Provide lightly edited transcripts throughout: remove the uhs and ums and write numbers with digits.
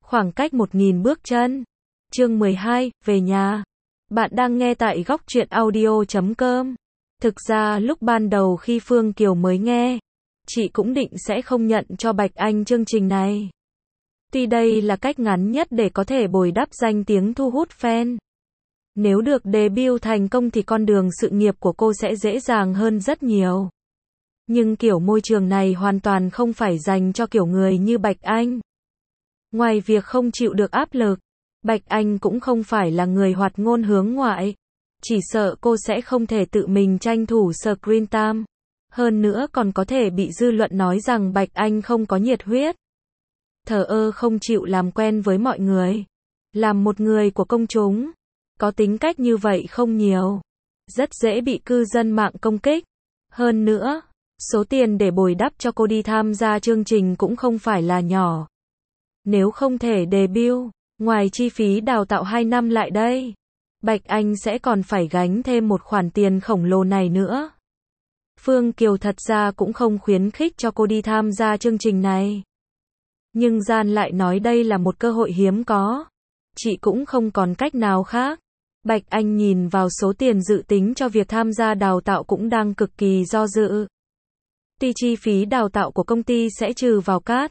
Khoảng cách 1000 bước chân. Chương 12, về nhà. Bạn đang nghe tại góc truyện audio.com. Thực ra lúc ban đầu khi Phương Kiều mới nghe, chị cũng định sẽ không nhận cho Bạch Anh chương trình này. Tuy đây là cách ngắn nhất để có thể bồi đắp danh tiếng thu hút fan. Nếu được debut thành công thì con đường sự nghiệp của cô sẽ dễ dàng hơn rất nhiều. Nhưng kiểu môi trường này hoàn toàn không phải dành cho kiểu người như Bạch Anh. Ngoài việc không chịu được áp lực, Bạch Anh cũng không phải là người hoạt ngôn hướng ngoại. Chỉ sợ cô sẽ không thể tự mình tranh thủ screen time. Hơn nữa còn có thể bị dư luận nói rằng Bạch Anh không có nhiệt huyết. Thờ ơ không chịu làm quen với mọi người. Làm một người của công chúng. Có tính cách như vậy không nhiều. Rất dễ bị cư dân mạng công kích. Hơn nữa, số tiền để bồi đắp cho cô đi tham gia chương trình cũng không phải là nhỏ. Nếu không thể debut, ngoài chi phí đào tạo 2 năm lại đây, Bạch Anh sẽ còn phải gánh thêm một khoản tiền khổng lồ này nữa. Phương Kiều thật ra cũng không khuyến khích cho cô đi tham gia chương trình này. Nhưng Gian lại nói đây là một cơ hội hiếm có. Chị cũng không còn cách nào khác. Bạch Anh nhìn vào số tiền dự tính cho việc tham gia đào tạo cũng đang cực kỳ do dự. Tuy chi phí đào tạo của công ty sẽ trừ vào cát,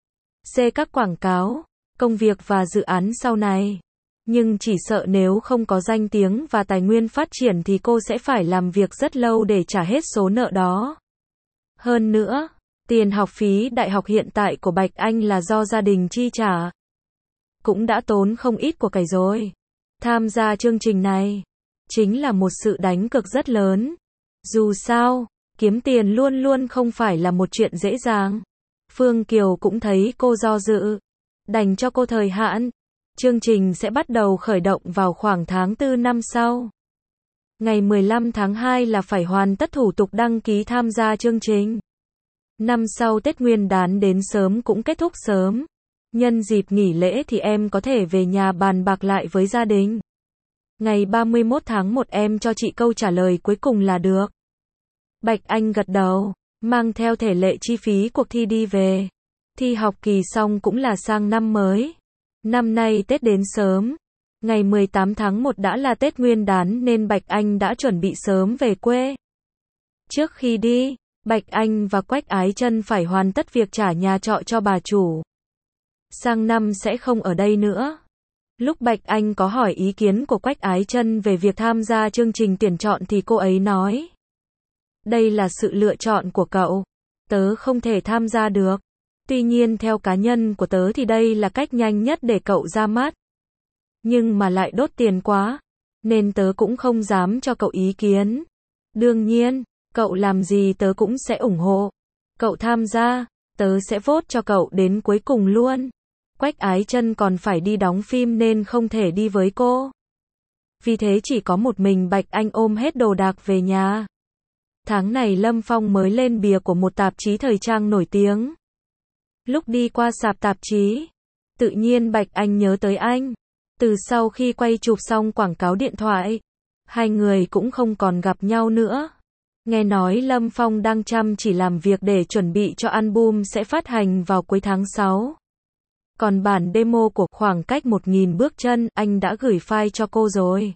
các quảng cáo, công việc và dự án sau này. Nhưng chỉ sợ nếu không có danh tiếng và tài nguyên phát triển thì cô sẽ phải làm việc rất lâu để trả hết số nợ đó. Hơn nữa, tiền học phí đại học hiện tại của Bạch Anh là do gia đình chi trả. Cũng đã tốn không ít của cải rồi. Tham gia chương trình này chính là một sự đánh cược rất lớn. Dù sao, kiếm tiền luôn luôn không phải là một chuyện dễ dàng. Phương Kiều cũng thấy cô do dự. Đành cho cô thời hạn. Chương trình sẽ bắt đầu khởi động vào khoảng tháng 4 năm sau. Ngày 15 tháng 2 là phải hoàn tất thủ tục đăng ký tham gia chương trình. Năm sau Tết Nguyên đán đến sớm cũng kết thúc sớm. Nhân dịp nghỉ lễ thì em có thể về nhà bàn bạc lại với gia đình. Ngày 31 tháng 1 em cho chị câu trả lời cuối cùng là được. Bạch Anh gật đầu, mang theo thể lệ chi phí cuộc thi đi về. Thi học kỳ xong cũng là sang năm mới. Năm nay Tết đến sớm. Ngày 18 tháng 1 đã là Tết Nguyên đán nên Bạch Anh đã chuẩn bị sớm về quê. Trước khi đi, Bạch Anh và Quách Ái Chân phải hoàn tất việc trả nhà trọ cho bà chủ. Sang năm sẽ không ở đây nữa. Lúc Bạch Anh có hỏi ý kiến của Quách Ái Chân về việc tham gia chương trình tuyển chọn thì cô ấy nói: đây là sự lựa chọn của cậu. Tớ không thể tham gia được. Tuy nhiên theo cá nhân của tớ thì đây là cách nhanh nhất để cậu ra mắt. Nhưng mà lại đốt tiền quá. Nên tớ cũng không dám cho cậu ý kiến. Đương nhiên, cậu làm gì tớ cũng sẽ ủng hộ. Cậu tham gia, tớ sẽ vote cho cậu đến cuối cùng luôn. Quách Ái Chân còn phải đi đóng phim nên không thể đi với cô. Vì thế chỉ có một mình Bạch Anh ôm hết đồ đạc về nhà. Tháng này Lâm Phong mới lên bìa của một tạp chí thời trang nổi tiếng. Lúc đi qua sạp tạp chí, tự nhiên Bạch Anh nhớ tới anh. Từ sau khi quay chụp xong quảng cáo điện thoại, hai người cũng không còn gặp nhau nữa. Nghe nói Lâm Phong đang chăm chỉ làm việc để chuẩn bị cho album sẽ phát hành vào cuối tháng 6. Còn bản demo của Khoảng cách 1000 bước chân, anh đã gửi file cho cô rồi.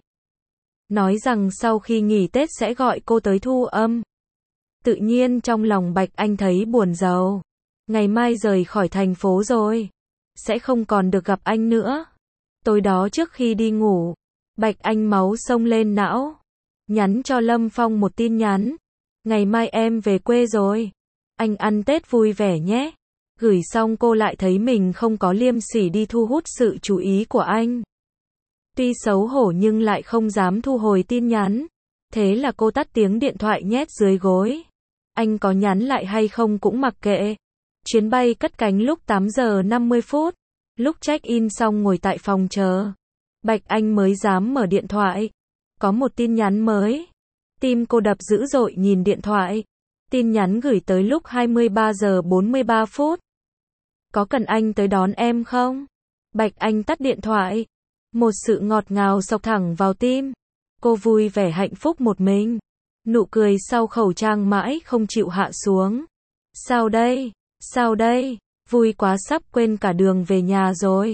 Nói rằng sau khi nghỉ Tết sẽ gọi cô tới thu âm. Tự nhiên trong lòng Bạch Anh thấy buồn rầu. Ngày mai rời khỏi thành phố rồi. Sẽ không còn được gặp anh nữa. Tối đó trước khi đi ngủ, Bạch Anh máu xông lên não. Nhắn cho Lâm Phong một tin nhắn. Ngày mai em về quê rồi. Anh ăn Tết vui vẻ nhé. Gửi xong cô lại thấy mình không có liêm sỉ đi thu hút sự chú ý của anh. Tuy xấu hổ nhưng lại không dám thu hồi tin nhắn. Thế là cô tắt tiếng điện thoại nhét dưới gối. Anh có nhắn lại hay không cũng mặc kệ. Chuyến bay cất cánh lúc 8 giờ 50 phút. Lúc check-in xong ngồi tại phòng chờ, Bạch Anh mới dám mở điện thoại. Có một tin nhắn mới. Tim cô đập dữ dội nhìn điện thoại. Tin nhắn gửi tới lúc 23 giờ 43 phút. Có cần anh tới đón em không? Bạch Anh tắt điện thoại. Một sự ngọt ngào xộc thẳng vào tim. Cô vui vẻ hạnh phúc một mình. Nụ cười sau khẩu trang mãi không chịu hạ xuống. Sao đây? Sao đây? Vui quá sắp quên cả đường về nhà rồi.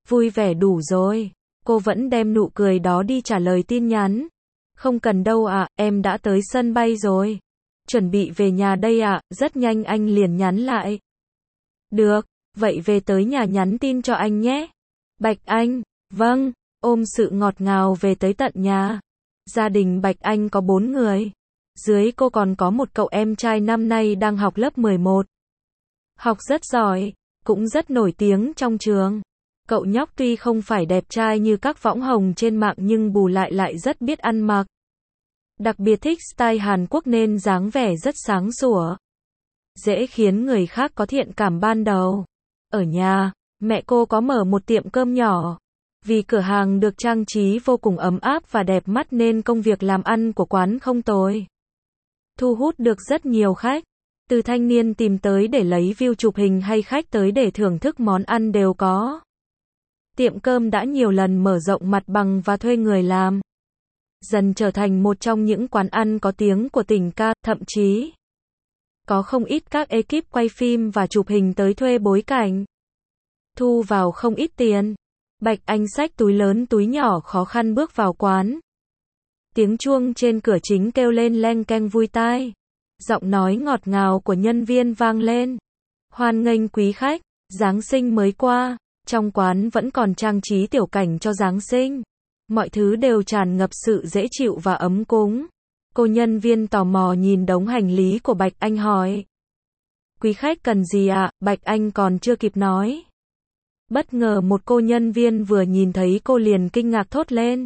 Vui vẻ đủ rồi. Cô vẫn đem nụ cười đó đi trả lời tin nhắn. Không cần đâu ạ, em đã tới sân bay rồi. Chuẩn bị về nhà đây ạ, rất nhanh anh liền nhắn lại. Được, vậy về tới nhà nhắn tin cho anh nhé. Bạch Anh, vâng, ôm sự ngọt ngào về tới tận nhà. Gia đình Bạch Anh có 4 người. Dưới cô còn có một cậu em trai năm nay đang học lớp 11. Học rất giỏi, cũng rất nổi tiếng trong trường. Cậu nhóc tuy không phải đẹp trai như các võng hồng trên mạng nhưng bù lại rất biết ăn mặc. Đặc biệt thích style Hàn Quốc nên dáng vẻ rất sáng sủa. Dễ khiến người khác có thiện cảm ban đầu. Ở nhà, mẹ cô có mở một tiệm cơm nhỏ. Vì cửa hàng được trang trí vô cùng ấm áp và đẹp mắt nên công việc làm ăn của quán không tồi. Thu hút được rất nhiều khách. Từ thanh niên tìm tới để lấy view chụp hình hay khách tới để thưởng thức món ăn đều có. Tiệm cơm đã nhiều lần mở rộng mặt bằng và thuê người làm. Dần trở thành một trong những quán ăn có tiếng của tỉnh ca, thậm chí có không ít các ekip quay phim và chụp hình tới thuê bối cảnh. Thu vào không ít tiền. Bạch Anh xách túi lớn túi nhỏ khó khăn bước vào quán. Tiếng chuông trên cửa chính kêu lên leng keng vui tai. Giọng nói ngọt ngào của nhân viên vang lên. Hoan nghênh quý khách, Giáng sinh mới qua, trong quán vẫn còn trang trí tiểu cảnh cho Giáng sinh. Mọi thứ đều tràn ngập sự dễ chịu và ấm cúng. Cô nhân viên tò mò nhìn đống hành lý của Bạch Anh hỏi. Quý khách cần gì ạ? Bạch Anh còn chưa kịp nói. Bất ngờ một cô nhân viên vừa nhìn thấy cô liền kinh ngạc thốt lên.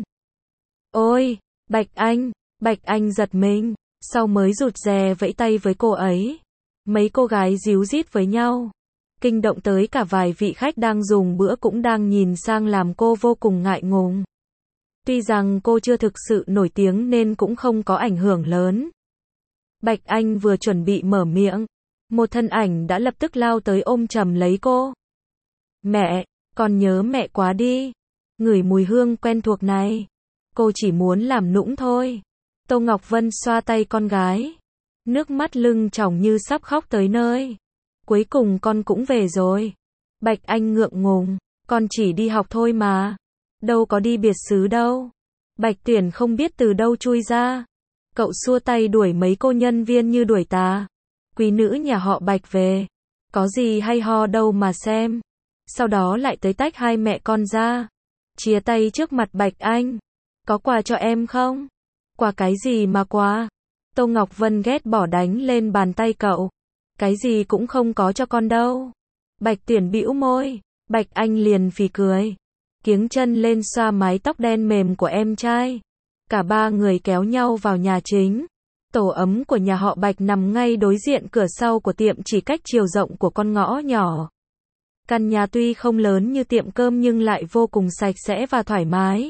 Ôi, Bạch Anh giật mình, sau mới rụt rè vẫy tay với cô ấy. Mấy cô gái díu dít với nhau. Kinh động tới cả vài vị khách đang dùng bữa cũng đang nhìn sang làm cô vô cùng ngại ngùng. Tuy rằng cô chưa thực sự nổi tiếng nên cũng không có ảnh hưởng lớn. Bạch Anh vừa chuẩn bị mở miệng, một thân ảnh đã lập tức lao tới ôm chầm lấy cô. Mẹ, con nhớ mẹ quá đi. Ngửi mùi hương quen thuộc này. Cô chỉ muốn làm nũng thôi. Tô Ngọc Vân xoa tay con gái. Nước mắt lưng tròng như sắp khóc tới nơi. Cuối cùng con cũng về rồi. Bạch Anh ngượng ngùng. Con chỉ đi học thôi mà. Đâu có đi biệt xứ đâu. Bạch Tuyển không biết từ đâu chui ra. Cậu xua tay đuổi mấy cô nhân viên như đuổi tà. Quý nữ nhà họ Bạch về. Có gì hay ho đâu mà xem. Sau đó lại tới tách hai mẹ con ra. Chia tay trước mặt Bạch Anh. Có quà cho em không? Quà cái gì mà quà? Tô Ngọc Vân ghét bỏ đánh lên bàn tay cậu. Cái gì cũng không có cho con đâu. Bạch Tuyển bĩu môi. Bạch Anh liền phì cười. Kiếng chân lên xoa mái tóc đen mềm của em trai. Cả ba người kéo nhau vào nhà chính. Tổ ấm của nhà họ Bạch nằm ngay đối diện cửa sau của tiệm chỉ cách chiều rộng của con ngõ nhỏ. Căn nhà tuy không lớn như tiệm cơm nhưng lại vô cùng sạch sẽ và thoải mái.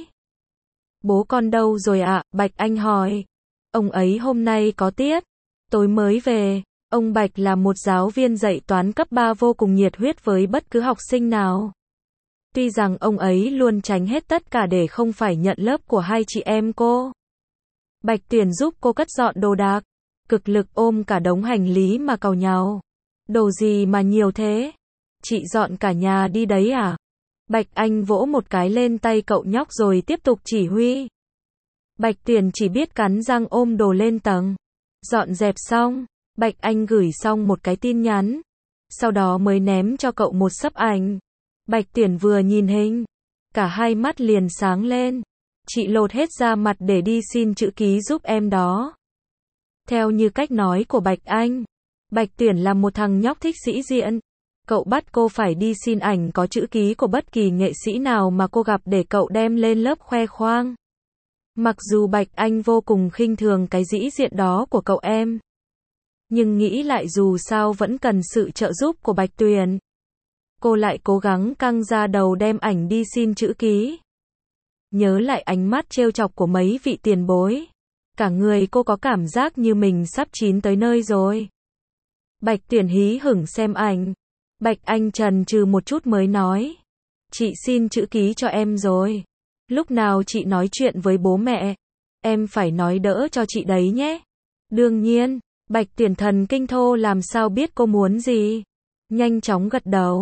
Bố con đâu rồi ạ? Bạch Anh hỏi. Ông ấy hôm nay có tiết. Tối mới về. Ông Bạch là một giáo viên dạy toán cấp 3 vô cùng nhiệt huyết với bất cứ học sinh nào. Tuy rằng ông ấy luôn tránh hết tất cả để không phải nhận lớp của hai chị em cô. Bạch Tuyển giúp cô cất dọn đồ đạc. Cực lực ôm cả đống hành lý mà càu nhàu. Đồ gì mà nhiều thế? Chị dọn cả nhà đi đấy à? Bạch Anh vỗ một cái lên tay cậu nhóc rồi tiếp tục chỉ huy. Bạch Tuyển chỉ biết cắn răng ôm đồ lên tầng. Dọn dẹp xong, Bạch Anh gửi xong một cái tin nhắn. Sau đó mới ném cho cậu một sấp ảnh. Bạch Tuyển vừa nhìn hình, cả hai mắt liền sáng lên. Chị lột hết da mặt để đi xin chữ ký giúp em đó. Theo như cách nói của Bạch Anh, Bạch Tuyển là một thằng nhóc thích sĩ diện. Cậu bắt cô phải đi xin ảnh có chữ ký của bất kỳ nghệ sĩ nào mà cô gặp để cậu đem lên lớp khoe khoang. Mặc dù Bạch Anh vô cùng khinh thường cái dĩ diện đó của cậu em, nhưng nghĩ lại dù sao vẫn cần sự trợ giúp của Bạch Tuyển. Cô lại cố gắng căng ra đầu đem ảnh đi xin chữ ký. Nhớ lại ánh mắt trêu chọc của mấy vị tiền bối. Cả người cô có cảm giác như mình sắp chín tới nơi rồi. Bạch Tuyển hí hửng xem ảnh. Bạch Anh chần chừ một chút mới nói. Chị xin chữ ký cho em rồi. Lúc nào chị nói chuyện với bố mẹ, em phải nói đỡ cho chị đấy nhé. Đương nhiên, Bạch Tuyển thần kinh thô làm sao biết cô muốn gì. Nhanh chóng gật đầu.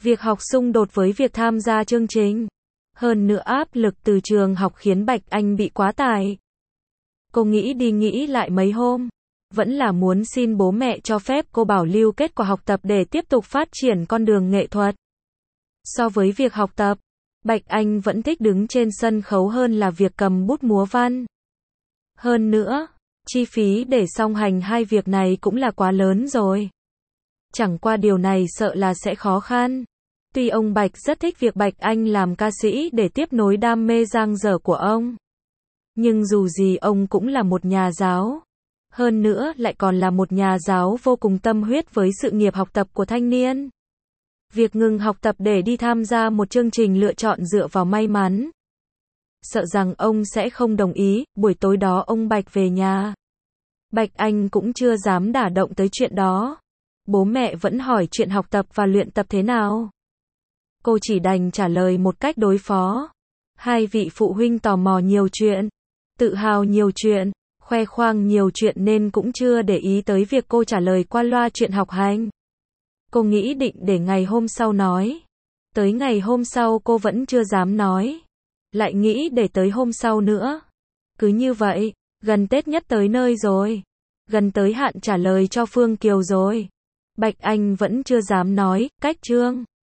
Việc học xung đột với việc tham gia chương trình. Hơn nữa áp lực từ trường học khiến Bạch Anh bị quá tải. Cô nghĩ đi nghĩ lại mấy hôm, vẫn là muốn xin bố mẹ cho phép cô bảo lưu kết quả học tập để tiếp tục phát triển con đường nghệ thuật. So với việc học tập, Bạch Anh vẫn thích đứng trên sân khấu hơn là việc cầm bút múa văn. Hơn nữa, chi phí để song hành hai việc này cũng là quá lớn rồi. Chẳng qua điều này sợ là sẽ khó khăn. Tuy ông Bạch rất thích việc Bạch Anh làm ca sĩ để tiếp nối đam mê dang dở của ông. Nhưng dù gì ông cũng là một nhà giáo. Hơn nữa lại còn là một nhà giáo vô cùng tâm huyết với sự nghiệp học tập của thanh niên. Việc ngừng học tập để đi tham gia một chương trình lựa chọn dựa vào may mắn. Sợ rằng ông sẽ không đồng ý, buổi tối đó ông Bạch về nhà. Bạch Anh cũng chưa dám đả động tới chuyện đó. Bố mẹ vẫn hỏi chuyện học tập và luyện tập thế nào. Cô chỉ đành trả lời một cách đối phó. Hai vị phụ huynh tò mò nhiều chuyện, tự hào nhiều chuyện, khoe khoang nhiều chuyện nên cũng chưa để ý tới việc cô trả lời qua loa chuyện học hành. Cô nghĩ định để ngày hôm sau nói. Tới ngày hôm sau cô vẫn chưa dám nói. Lại nghĩ để tới hôm sau nữa. Cứ như vậy, gần Tết nhất tới nơi rồi. Gần tới hạn trả lời cho Phương Kiều rồi. Bạch Anh vẫn chưa dám nói, cách chương.